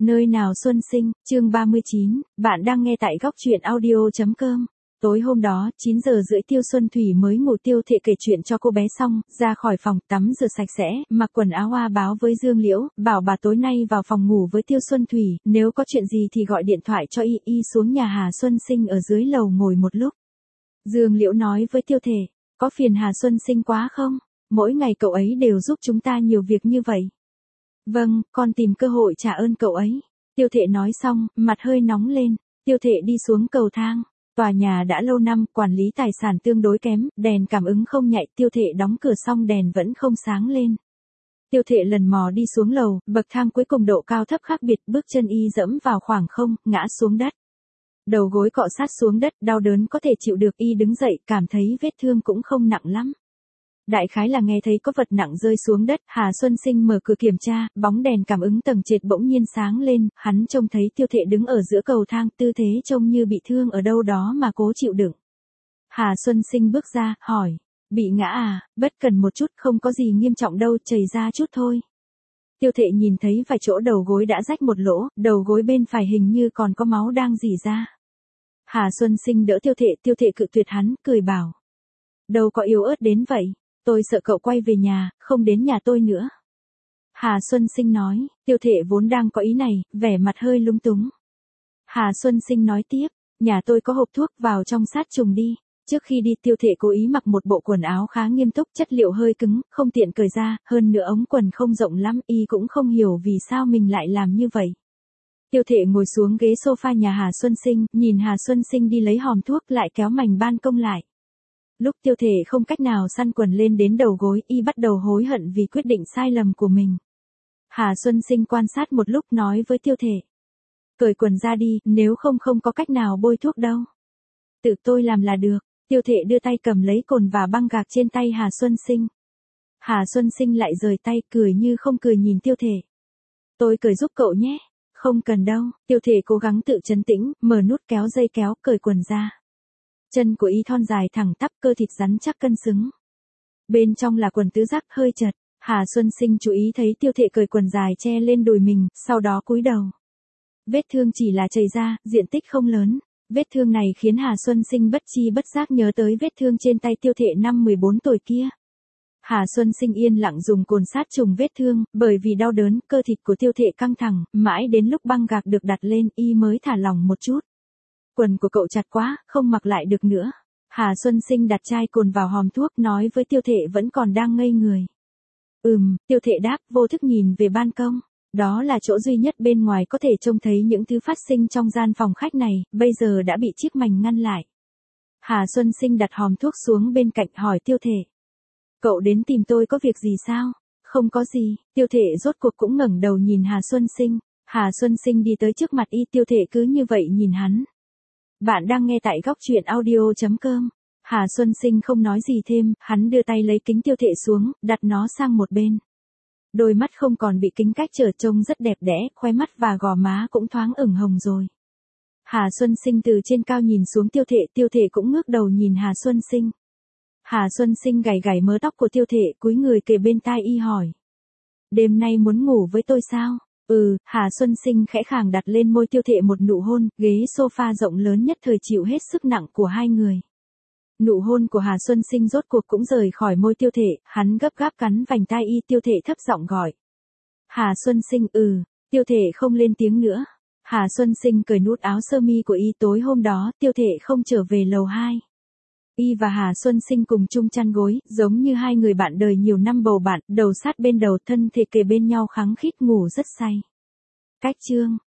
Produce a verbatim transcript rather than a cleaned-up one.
Nơi nào xuân sinh, chương ba mươi chín, bạn đang nghe tại góc truyện audio.com. Tối hôm đó, chín giờ rưỡi Tiêu Xuân Thủy mới ngủ. Tiêu Thệ kể chuyện cho cô bé xong, ra khỏi phòng, tắm rửa sạch sẽ, mặc quần áo hoa báo với Dương Liễu, bảo bà tối nay vào phòng ngủ với Tiêu Xuân Thủy, nếu có chuyện gì thì gọi điện thoại cho y, y xuống nhà Hà Xuân Sinh ở dưới lầu ngồi một lúc. Dương Liễu nói với Tiêu Thệ, có phiền Hà Xuân Sinh quá không? Mỗi ngày cậu ấy đều giúp chúng ta nhiều việc như vậy. Vâng, con tìm cơ hội trả ơn cậu ấy. Tiêu Thệ nói xong, mặt hơi nóng lên. Tiêu Thệ đi xuống cầu thang. Tòa nhà đã lâu năm, quản lý tài sản tương đối kém, đèn cảm ứng không nhạy. Tiêu Thệ đóng cửa xong đèn vẫn không sáng lên. Tiêu Thệ lần mò đi xuống lầu, bậc thang cuối cùng độ cao thấp khác biệt, bước chân y dẫm vào khoảng không, ngã xuống đất. Đầu gối cọ sát xuống đất, đau đớn có thể chịu được. Y đứng dậy, cảm thấy vết thương cũng không nặng lắm. Đại khái là nghe thấy có vật nặng rơi xuống đất. Hà Xuân Sinh mở cửa kiểm tra, bóng đèn cảm ứng tầng trệt bỗng nhiên sáng lên, hắn trông thấy Tiêu Thệ đứng ở giữa cầu thang, tư thế trông như bị thương ở đâu đó mà cố chịu đựng. Hà Xuân Sinh bước ra, hỏi, bị ngã à? Bất cần một chút, không có gì nghiêm trọng đâu, chảy ra chút thôi. Tiêu Thệ nhìn thấy vài chỗ đầu gối đã rách một lỗ, đầu gối bên phải hình như còn có máu đang rỉ ra. Hà Xuân Sinh đỡ Tiêu Thệ, Tiêu Thệ cự tuyệt hắn, cười bảo, đâu có yếu ớt đến vậy. Tôi sợ cậu quay về nhà, không đến nhà tôi nữa. Hà Xuân Sinh nói. Tiêu Thệ vốn đang có ý này, vẻ mặt hơi lung túng. Hà Xuân Sinh nói tiếp, nhà tôi có hộp thuốc, vào trong sát trùng đi. Trước khi đi Tiêu Thệ cố ý mặc một bộ quần áo khá nghiêm túc, chất liệu hơi cứng, không tiện cởi ra, hơn nữa ống quần không rộng lắm, y cũng không hiểu vì sao mình lại làm như vậy. Tiêu Thệ ngồi xuống ghế sofa nhà Hà Xuân Sinh, nhìn Hà Xuân Sinh đi lấy hòm thuốc lại kéo mảnh ban công lại. Lúc Tiêu Thệ không cách nào săn quần lên đến đầu gối, y bắt đầu hối hận vì quyết định sai lầm của mình. Hà Xuân Sinh quan sát một lúc nói với Tiêu Thệ, cởi quần ra đi, nếu không không có cách nào bôi thuốc đâu. Tự tôi làm là được. Tiêu Thệ đưa tay cầm lấy cồn và băng gạc trên tay Hà Xuân Sinh. Hà Xuân Sinh lại rời tay, cười như không cười nhìn Tiêu Thệ. Tôi cởi giúp cậu nhé. Không cần đâu. Tiêu Thệ cố gắng tự trấn tĩnh, mở nút kéo dây kéo, cởi quần ra. Chân của y thon dài thẳng tắp, cơ thịt rắn chắc cân xứng. Bên trong là quần tứ giác hơi chật. Hà Xuân Sinh chú ý thấy Tiêu Thệ cởi quần dài che lên đùi mình, sau đó cúi đầu. Vết thương chỉ là chảy ra, diện tích không lớn. Vết thương này khiến Hà Xuân Sinh bất chi bất giác nhớ tới vết thương trên tay Tiêu Thệ năm mười bốn tuổi kia. Hà Xuân Sinh yên lặng dùng cồn sát trùng vết thương, bởi vì đau đớn, cơ thịt của Tiêu Thệ căng thẳng, mãi đến lúc băng gạc được đặt lên, y mới thả lỏng một chút. Quần của cậu chặt quá, không mặc lại được nữa. Hà Xuân Sinh đặt chai cồn vào hòm thuốc, nói với Tiêu Thệ vẫn còn đang ngây người. Ừm, Tiêu Thệ đáp, vô thức nhìn về ban công. Đó là chỗ duy nhất bên ngoài có thể trông thấy những thứ phát sinh trong gian phòng khách này, bây giờ đã bị chiếc mành ngăn lại. Hà Xuân Sinh đặt hòm thuốc xuống bên cạnh, hỏi Tiêu Thệ. Cậu đến tìm tôi có việc gì sao? Không có gì. Tiêu Thệ rốt cuộc cũng ngẩng đầu nhìn Hà Xuân Sinh. Hà Xuân Sinh đi tới trước mặt y, Tiêu Thệ cứ như vậy nhìn hắn. Bạn đang nghe tại góc truyện audio.com. Hà Xuân Sinh không nói gì thêm, hắn đưa tay lấy kính Tiêu Thệ xuống, đặt nó sang một bên. Đôi mắt không còn bị kính cách trở, trông rất đẹp đẽ, khóe mắt và gò má cũng thoáng ửng hồng rồi. Hà Xuân Sinh từ trên cao nhìn xuống Tiêu Thệ, Tiêu Thệ cũng ngước đầu nhìn Hà Xuân Sinh. Hà Xuân Sinh gảy gảy mớ tóc của Tiêu Thệ, cúi người kề bên tai y hỏi. Đêm nay muốn ngủ với tôi sao? Ừ, Hà Xuân Sinh khẽ khàng đặt lên môi Tiêu Thệ một nụ hôn, ghế sofa rộng lớn nhất thời chịu hết sức nặng của hai người. Nụ hôn của Hà Xuân Sinh rốt cuộc cũng rời khỏi môi Tiêu Thệ, hắn gấp gáp cắn vành tai y, Tiêu Thệ thấp giọng gọi. Hà Xuân Sinh, ừ, Tiêu Thệ không lên tiếng nữa. Hà Xuân Sinh cởi nút áo sơ mi của y, tối hôm đó, Tiêu Thệ không trở về lầu hai. Y và Hà Xuân Sinh cùng chung chăn gối, giống như hai người bạn đời nhiều năm bầu bạn, đầu sát bên đầu, thân thể kề bên nhau khăng khít ngủ rất say. Cách chương